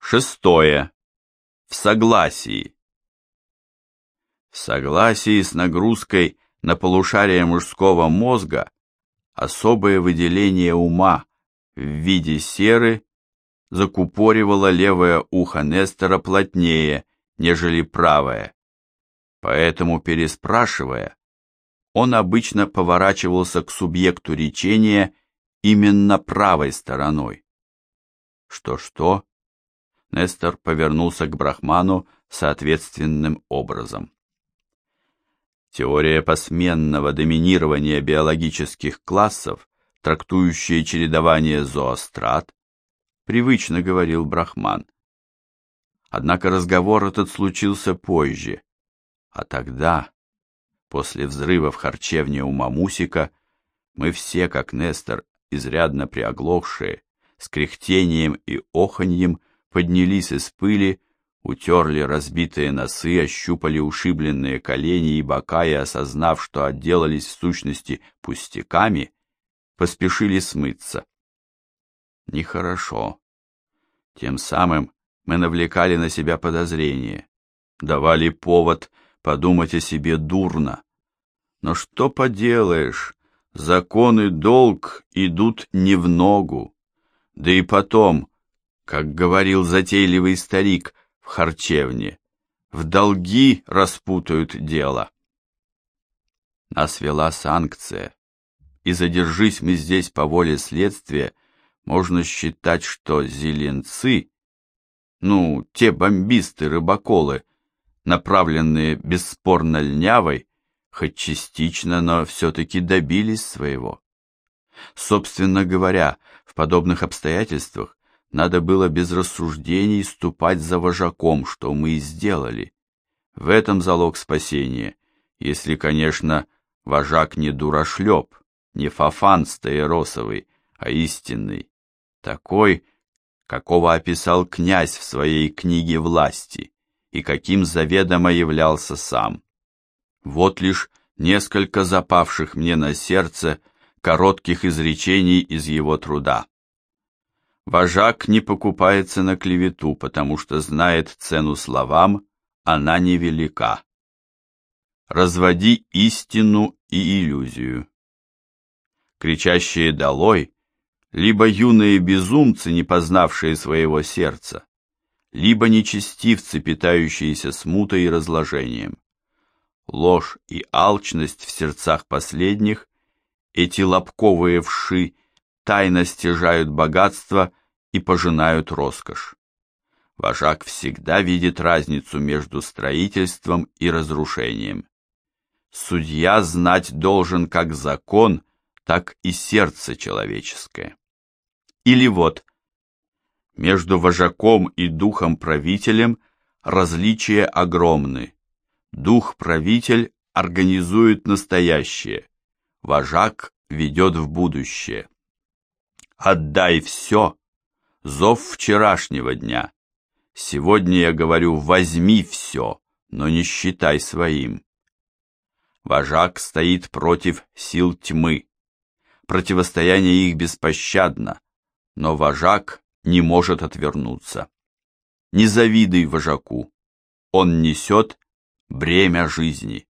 Шестое. В согласии. В согласии с нагрузкой на полушарие мужского мозга особое выделение ума в виде серы закупоривало левое ухо Нестора плотнее, нежели правое. Поэтому, переспрашивая, он обычно поворачивался к субъекту речения именно правой стороной. Что-что? Нестор повернулся к Брахману соответственным образом. Теория посменного доминирования биологических классов, трактующая чередование зоострат, привычно говорил Брахман. Однако разговор этот случился позже, а тогда, после взрыва в харчевне у Мамусика, мы все, как Нестор, изрядно приоглохшие, с кряхтением и оханьем поднялись из пыли, утерли разбитые носы, ощупали ушибленные колени и бока и, осознав, что отделались в сущности пустяками, поспешили смыться. Нехорошо. Тем самым мы навлекали на себя подозрения, давали повод подумать о себе дурно. Но что поделаешь, закон и долг идут не в ногу. Да и потом, как говорил затейливый старик в харчевне, в долги распутают дело. Нас вела санкция, и задержись мы здесь по воле следствия, можно считать, что зеленцы, те бомбисты-рыбаколы, направленные бесспорно Льнявой, хоть частично, но все-таки добились своего. Собственно говоря, в подобных обстоятельствах надо было без рассуждений ступать за вожаком, что мы и сделали. В этом залог спасения, если, конечно, вожак не дурашлеп, не фафан стаиросовый, а истинный, такой, какого описал князь в своей книге «Власти» и каким заведомо являлся сам. Вот лишь несколько запавших мне на сердце коротких изречений из его труда. Вожак не покупается на клевету, потому что знает цену словам, она невелика. Разводи истину и иллюзию. Кричащие «долой» либо юные безумцы, не познавшие своего сердца, либо нечестивцы, питающиеся смутой и разложением. Ложь и алчность в сердцах последних, эти лобковые вши, тайно стяжают богатство и пожинают роскошь. Вожак всегда видит разницу между строительством и разрушением. Судья знать должен как закон, так и сердце человеческое. Или вот, между вожаком и духом-правителем различия огромны. Дух-правитель организует настоящее, вожак ведет в будущее. Отдай все, зов вчерашнего дня. Сегодня я говорю, возьми все, но не считай своим. Вожак стоит против сил тьмы. Противостояние их беспощадно, но вожак не может отвернуться. Не завидуй вожаку, он несет бремя жизни.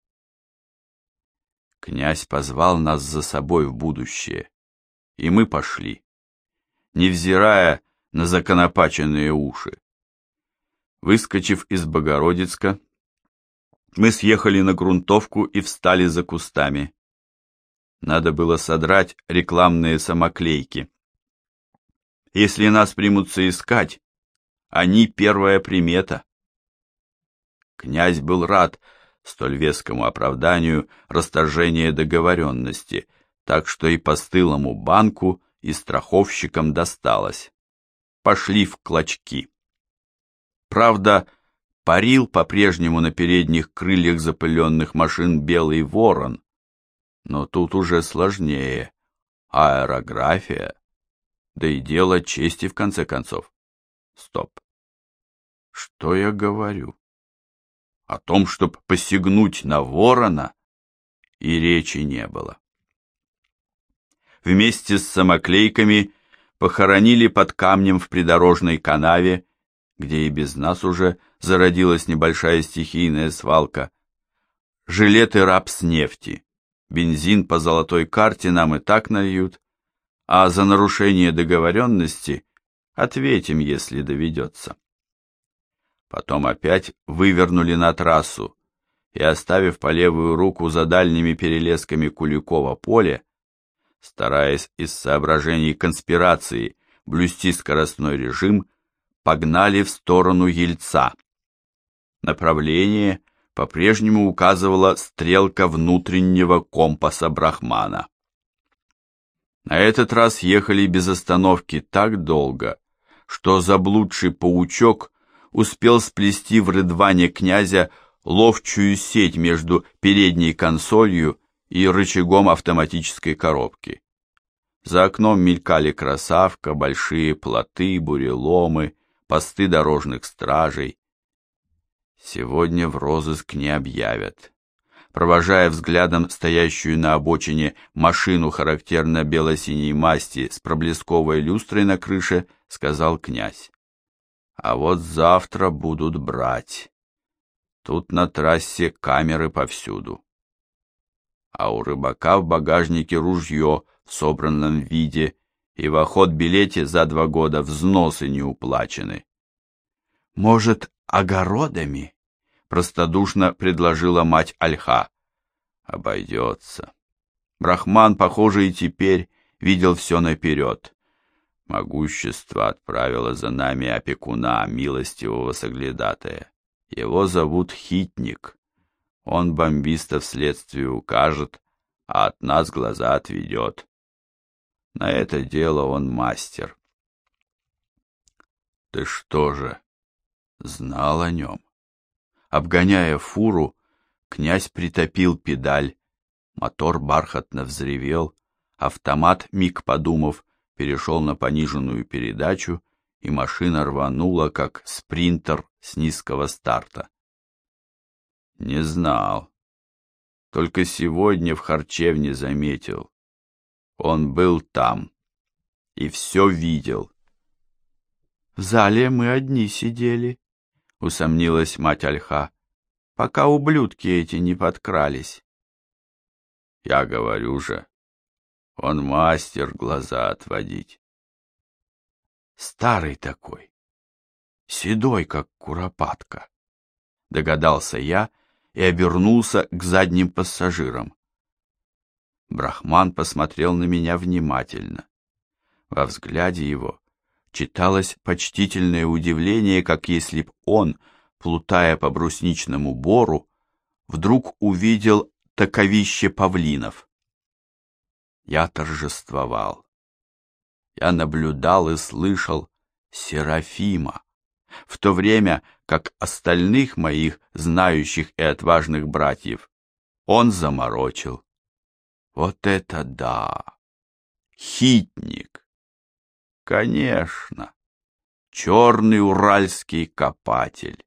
Князь позвал нас за собой в будущее, и мы пошли, невзирая на законопаченные уши. Выскочив из Богородицка, мы съехали на грунтовку и встали за кустами. Надо было содрать рекламные самоклейки. Если нас примутся искать, они первая примета. Князь был рад столь вескому оправданию расторжения договоренности, так что и постылому банку, и страховщикам досталось. Пошли в клочки. Правда, парил по-прежнему на передних крыльях запыленных машин белый ворон, но тут уже сложнее. Аэрография, да и дело чести в конце концов. Стоп. Что я говорю? О том, чтоб посягнуть на ворона, и речи не было. Вместе с самоклейками похоронили под камнем в придорожной канаве где и без нас уже зародилась небольшая стихийная свалка, жилеты рапснефти, бензин по золотой карте нам и так нальют, а за нарушение договоренности ответим, если доведется. Потом опять вывернули на трассу и, оставив по левую руку за дальними перелесками Куликова поле, стараясь из соображений конспирации блюсти скоростной режим, погнали в сторону Ельца. Направление по-прежнему указывала стрелка внутреннего компаса Брахмана. На этот раз ехали без остановки так долго, что заблудший паучок успел сплести в рыдване князя ловчую сеть между передней консолью и рычагом автоматической коробки. За окном мелькали красавка, большие плоты, буреломы, посты дорожных стражей. Сегодня в розыск не объявят. Провожая взглядом стоящую на обочине машину характерно бело-синей масти с проблесковой люстрой на крыше, сказал князь. А вот завтра будут брать. Тут на трассе камеры повсюду. А у рыбака в багажнике ружье в собранном виде, и в охотбилете за 2 года взносы не уплачены. Может, огородами? Простодушно предложила мать Альха. Обойдется. Брахман, похоже, и теперь видел все наперед. Могущество отправило за нами опекуна, милостивого соглядатая. Его зовут Хитник. Он бомбистов следствию укажет, а от нас глаза отведет. На это дело он мастер. Ты что же, знал о нем? Обгоняя фуру, князь притопил педаль, мотор бархатно взревел, автомат, миг подумав, перешел на пониженную передачу, и машина рванула, как спринтер с низкого старта. Не знал. Только сегодня в харчевне заметил. Он был там и все видел. В зале мы одни сидели, усомнилась мать Альха, пока ублюдки эти не подкрались. Я говорю же, он мастер глаза отводить. Старый такой, седой, как куропатка, догадался я и обернулся к задним пассажирам. Брахман посмотрел на меня внимательно. Во взгляде его читалось почтительное удивление, как если б он, плутая по брусничному бору, вдруг увидел таковище павлинов. Я торжествовал. Я наблюдал и слышал Серафима, в то время как остальных моих знающих и отважных братьев он заморочил. Вот это да! Хитник! Конечно! Черный уральский копатель!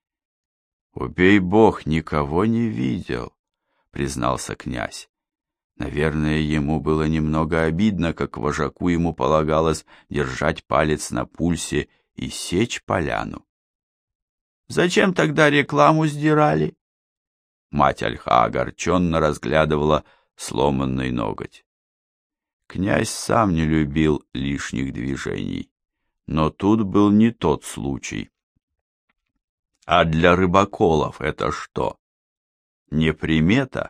Убей бог, никого не видел, признался князь. Наверное, ему было немного обидно, как вожаку ему полагалось держать палец на пульсе и сечь поляну. Зачем тогда рекламу сдирали? Мать Альха огорченно разглядывала сломанный ноготь. Князь сам не любил лишних движений, но тут был не тот случай. А для рыбаколов это что? Не примета?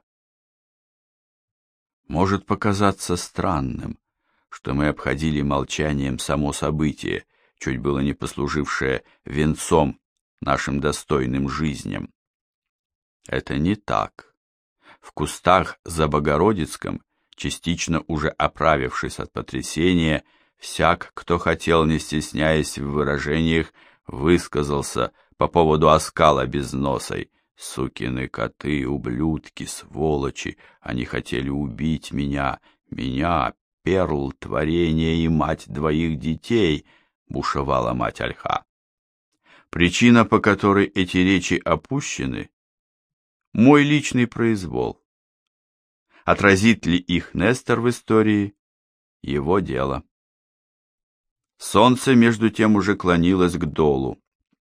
Может показаться странным, что мы обходили молчанием само событие, чуть было не послужившее венцом нашим достойным жизням. Это не так. В кустах за Богородицком, частично уже оправившись от потрясения, всяк, кто хотел, не стесняясь в выражениях, высказался по поводу оскала без носой. Сукины коты, ублюдки, сволочи, они хотели убить меня, перл, творение и мать 2 детей, бушевала мать Альха. Причина, по которой эти речи опущены, мой личный произвол. Отразит ли их Нестор в истории? Его дело. Солнце между тем уже клонилось к долу.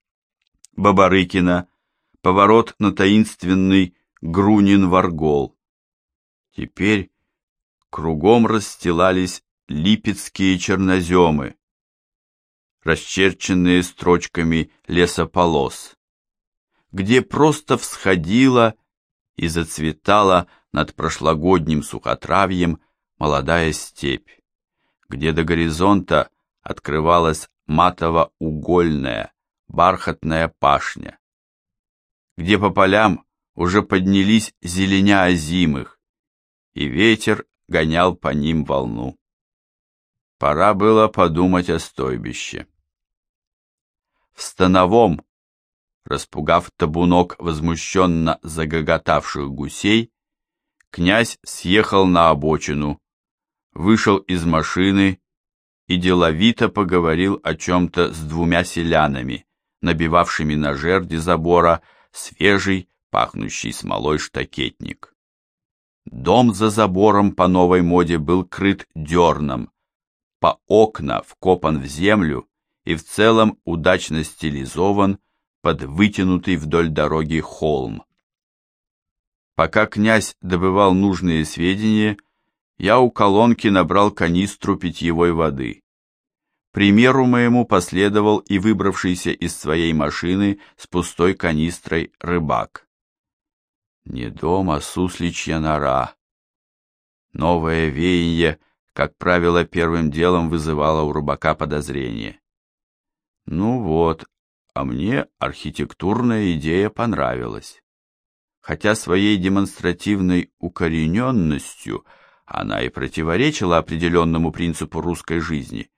Бабарыкина, поворот на таинственный Грунин-Варгол. Теперь кругом расстилались липецкие черноземы, расчерченные строчками лесополос, где просто всходила и зацветала над прошлогодним сухотравьем молодая степь, где до горизонта открывалась матово-угольная бархатная пашня, где по полям уже поднялись зеленя озимых, и ветер гонял по ним волну. Пора было подумать о стойбище. В Становом, распугав табунок возмущенно загоготавших гусей, князь съехал на обочину, вышел из машины и деловито поговорил о чем-то с двумя селянами, набивавшими на жерди забора свежий, пахнущий смолой штакетник. Дом за забором по новой моде был крыт дерном, по окна вкопан в землю и в целом удачно стилизован под вытянутый вдоль дороги холм. Пока князь добывал нужные сведения, я у колонки набрал канистру питьевой воды. Примеру моему последовал и выбравшийся из своей машины с пустой канистрой рыбак. Не дом, а сусличья нора. Новое веяние, как правило, первым делом вызывало у рыбака подозрение. Ну вот, а мне архитектурная идея понравилась. Хотя своей демонстративной укорененностью она и противоречила определенному принципу русской жизни.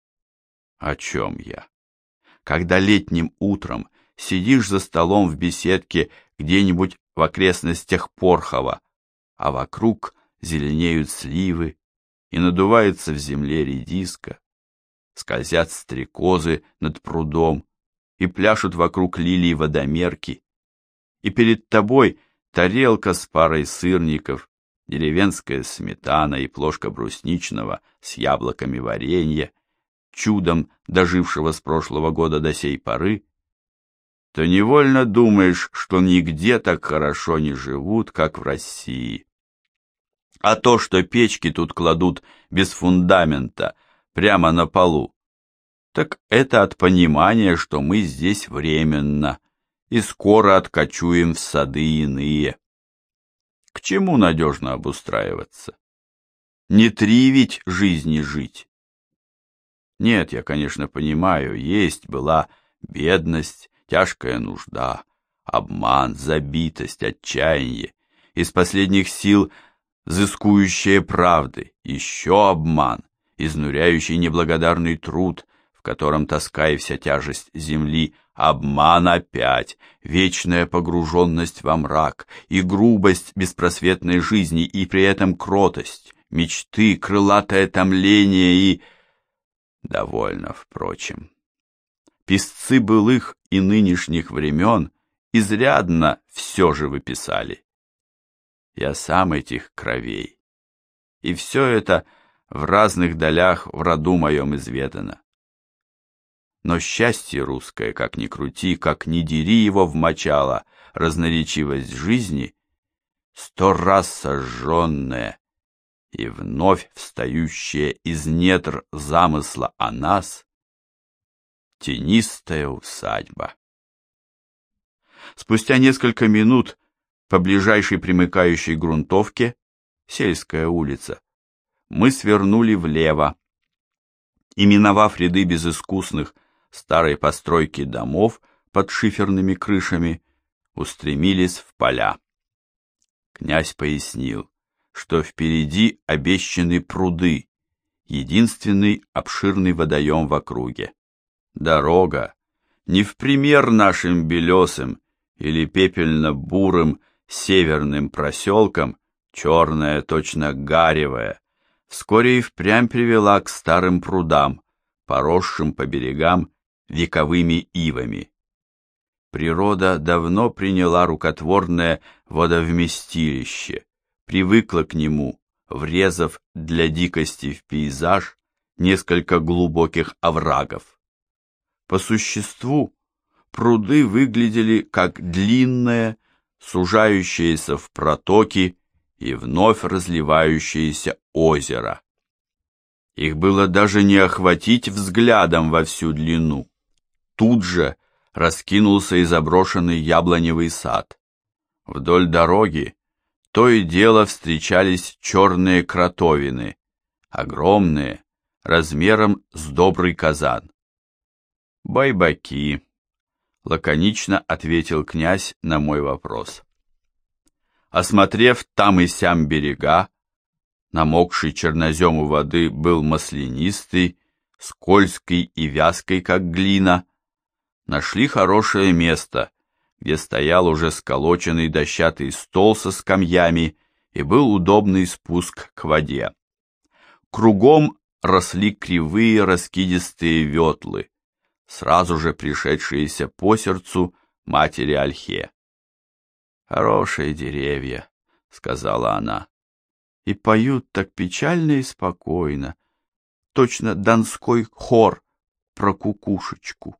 О чем я? Когда летним утром сидишь за столом в беседке где-нибудь в окрестностях Порхова, а вокруг зеленеют сливы, и надувается в земле редиска, скользят стрекозы над прудом, и пляшут вокруг лилий водомерки, и перед тобой тарелка с парой сырников, деревенская сметана и плошка брусничного с яблоками варенья, чудом дожившего с прошлого года до сей поры, то невольно думаешь, что нигде так хорошо не живут, как в России. А то, что печки тут кладут без фундамента, прямо на полу, так это от понимания, что мы здесь временно и скоро откочуем в сады иные. К чему надежно обустраиваться? Не три ведь жизни жить. Нет, я, конечно, понимаю, была бедность, тяжкая нужда, обман, забитость, отчаяние, из последних сил взыскующая правды, еще обман, изнуряющий неблагодарный труд, в котором тоска и вся тяжесть земли, обман опять, вечная погруженность во мрак и грубость беспросветной жизни, и при этом кротость, мечты, крылатое томление и... Довольно, впрочем. Писцы былых и нынешних времен изрядно все же выписали. Я сам этих кровей. И все это в разных долях в роду моем изведано. Но счастье русское, как ни крути, как ни дери его в мочало, разноречивость жизни, 100 раз сожженная и вновь встающая из недр замысла о нас, тенистая усадьба. Спустя несколько минут по ближайшей примыкающей грунтовке, сельская улица, мы свернули влево и, миновав ряды безыскусных старой постройки домов под шиферными крышами, устремились в поля. Князь пояснил, что впереди обещаны пруды, единственный обширный водоем в округе. Дорога, не в пример нашим белесым или пепельно-бурым северным проселкам, черная, точно гаревая, вскоре и впрямь привела к старым прудам, поросшим по берегам вековыми ивами. Природа давно приняла рукотворное водовместилище, привыкла к нему, врезав для дикости в пейзаж несколько глубоких оврагов. По существу, пруды выглядели как длинное, сужающееся в протоки и вновь разливающееся озеро. Их было даже не охватить взглядом во всю длину. Тут же раскинулся и заброшенный яблоневый сад. Вдоль дороги то и дело встречались черные кротовины, огромные, размером с добрый казан. «Байбаки», — лаконично ответил князь на мой вопрос. Осмотрев там и сям берега, намокший чернозем у воды был маслянистый, скользкий и вязкий, как глина, нашли хорошее место, где стоял уже сколоченный дощатый стол со скамьями и был удобный спуск к воде. Кругом росли кривые раскидистые ветлы, сразу же пришедшиеся по сердцу матери Ольхе. «Хорошие деревья», — сказала она, — «и поют так печально и спокойно, точно донской хор про кукушечку».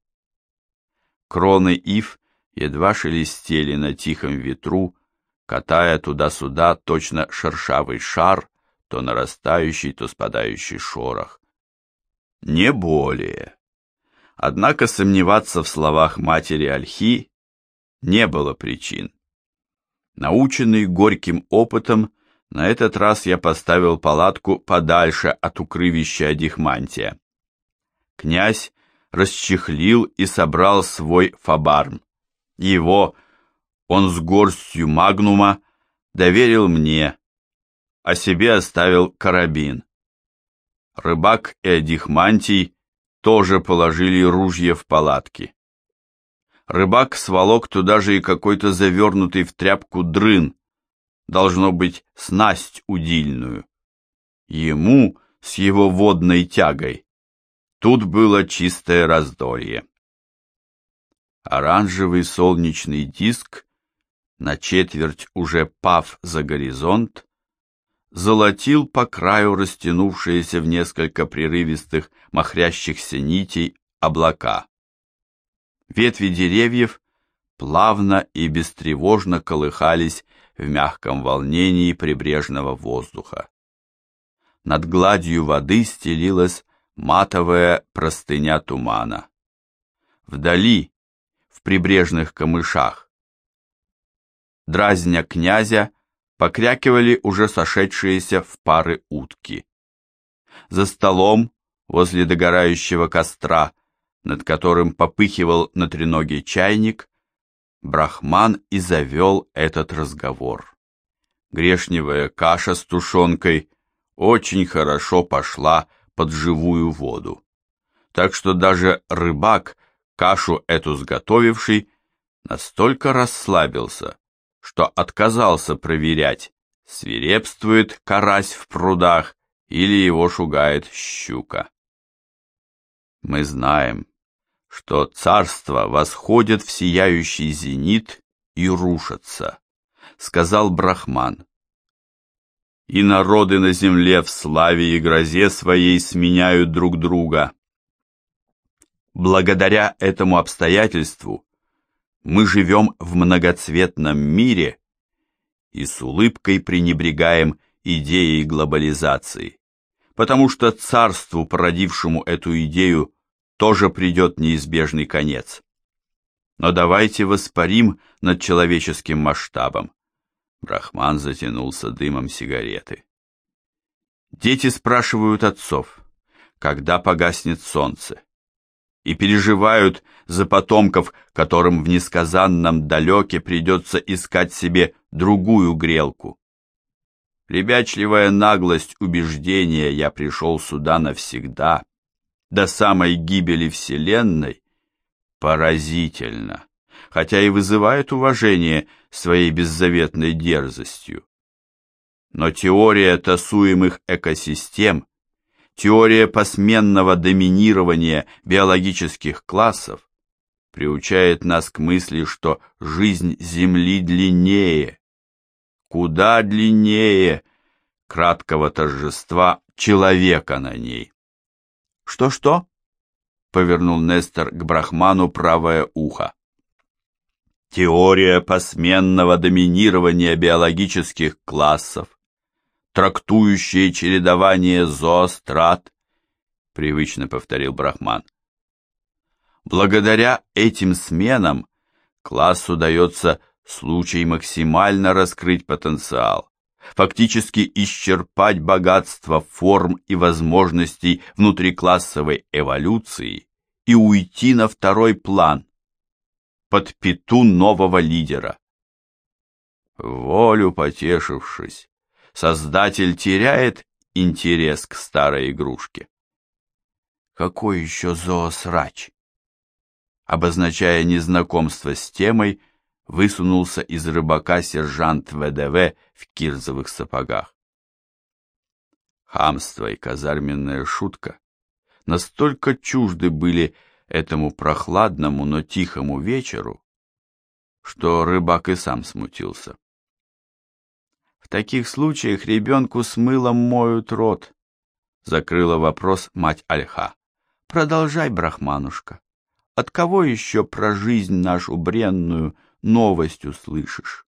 Кроны ив едва шелестели на тихом ветру, катая туда-сюда точно шершавый шар, то нарастающий, то спадающий шорох. Не более. Однако сомневаться в словах матери Ольхи не было причин. Наученный горьким опытом, на этот раз я поставил палатку подальше от укрывища Адихмантия. Князь расчехлил и собрал свой фабарм. Его он с горстью магнума доверил мне, а себе оставил карабин. Рыбак и Адихмантий тоже положили ружья в палатки. Рыбак сволок туда же и какой-то завернутый в тряпку дрын, должно быть, снасть удильную. Ему с его водной тягой тут было чистое раздолье. Оранжевый солнечный диск, на четверть уже пав за горизонт, золотил по краю растянувшиеся в несколько прерывистых махрящихся нитей облака. Ветви деревьев плавно и бестревожно колыхались в мягком волнении прибрежного воздуха. Над гладью воды стелилась матовая простыня тумана. Вдали, в прибрежных камышах, дразня князя, покрякивали уже сошедшиеся в пары утки. За столом, возле догорающего костра, над которым попыхивал на треноге чайник, Брахман и завел этот разговор. Грешневая каша с тушенкой очень хорошо пошла под живую воду, так что даже рыбак, кашу эту сготовивший, настолько расслабился, что отказался проверять, свирепствует карась в прудах или его шугает щука. Мы знаем, что царства восходят в сияющий зенит и рушатся, сказал Брахман. И народы на земле в славе и грозе своей сменяют друг друга. Благодаря этому обстоятельству мы живем в многоцветном мире и с улыбкой пренебрегаем идеей глобализации, потому что царству, породившему эту идею, тоже придет неизбежный конец. Но давайте воспарим над человеческим масштабом. Брахман затянулся дымом сигареты. Дети спрашивают отцов, когда погаснет солнце, и переживают за потомков, которым в несказанном далеке придется искать себе другую грелку. Ребячливая наглость убеждения «я пришел сюда навсегда», до самой гибели Вселенной, поразительно, хотя и вызывает уважение своей беззаветной дерзостью. Но теория тасуемых экосистем, теория посменного доминирования биологических классов приучает нас к мысли, что жизнь Земли длиннее, куда длиннее краткого торжества человека на ней. «Что-что?» — повернул Нестор к Брахману правое ухо. теория посменного доминирования биологических классов, трактующая чередование зоострат, привычно повторил Брахман. Благодаря этим сменам классу дается случай максимально раскрыть потенциал, фактически исчерпать богатство форм и возможностей внутриклассовой эволюции и уйти на второй план, под пяту нового лидера. Волю потешившись, создатель теряет интерес к старой игрушке. Какой еще зоосрач? Обозначая незнакомство с темой, высунулся из рыбака сержант ВДВ в кирзовых сапогах. Хамство и казарменная шутка настолько чужды были этому прохладному, но тихому вечеру, что рыбак и сам смутился. В таких случаях ребенку с мылом моют рот, закрыла вопрос мать Альха. Продолжай, Брахманушка. От кого еще про жизнь нашу бренную новость услышишь?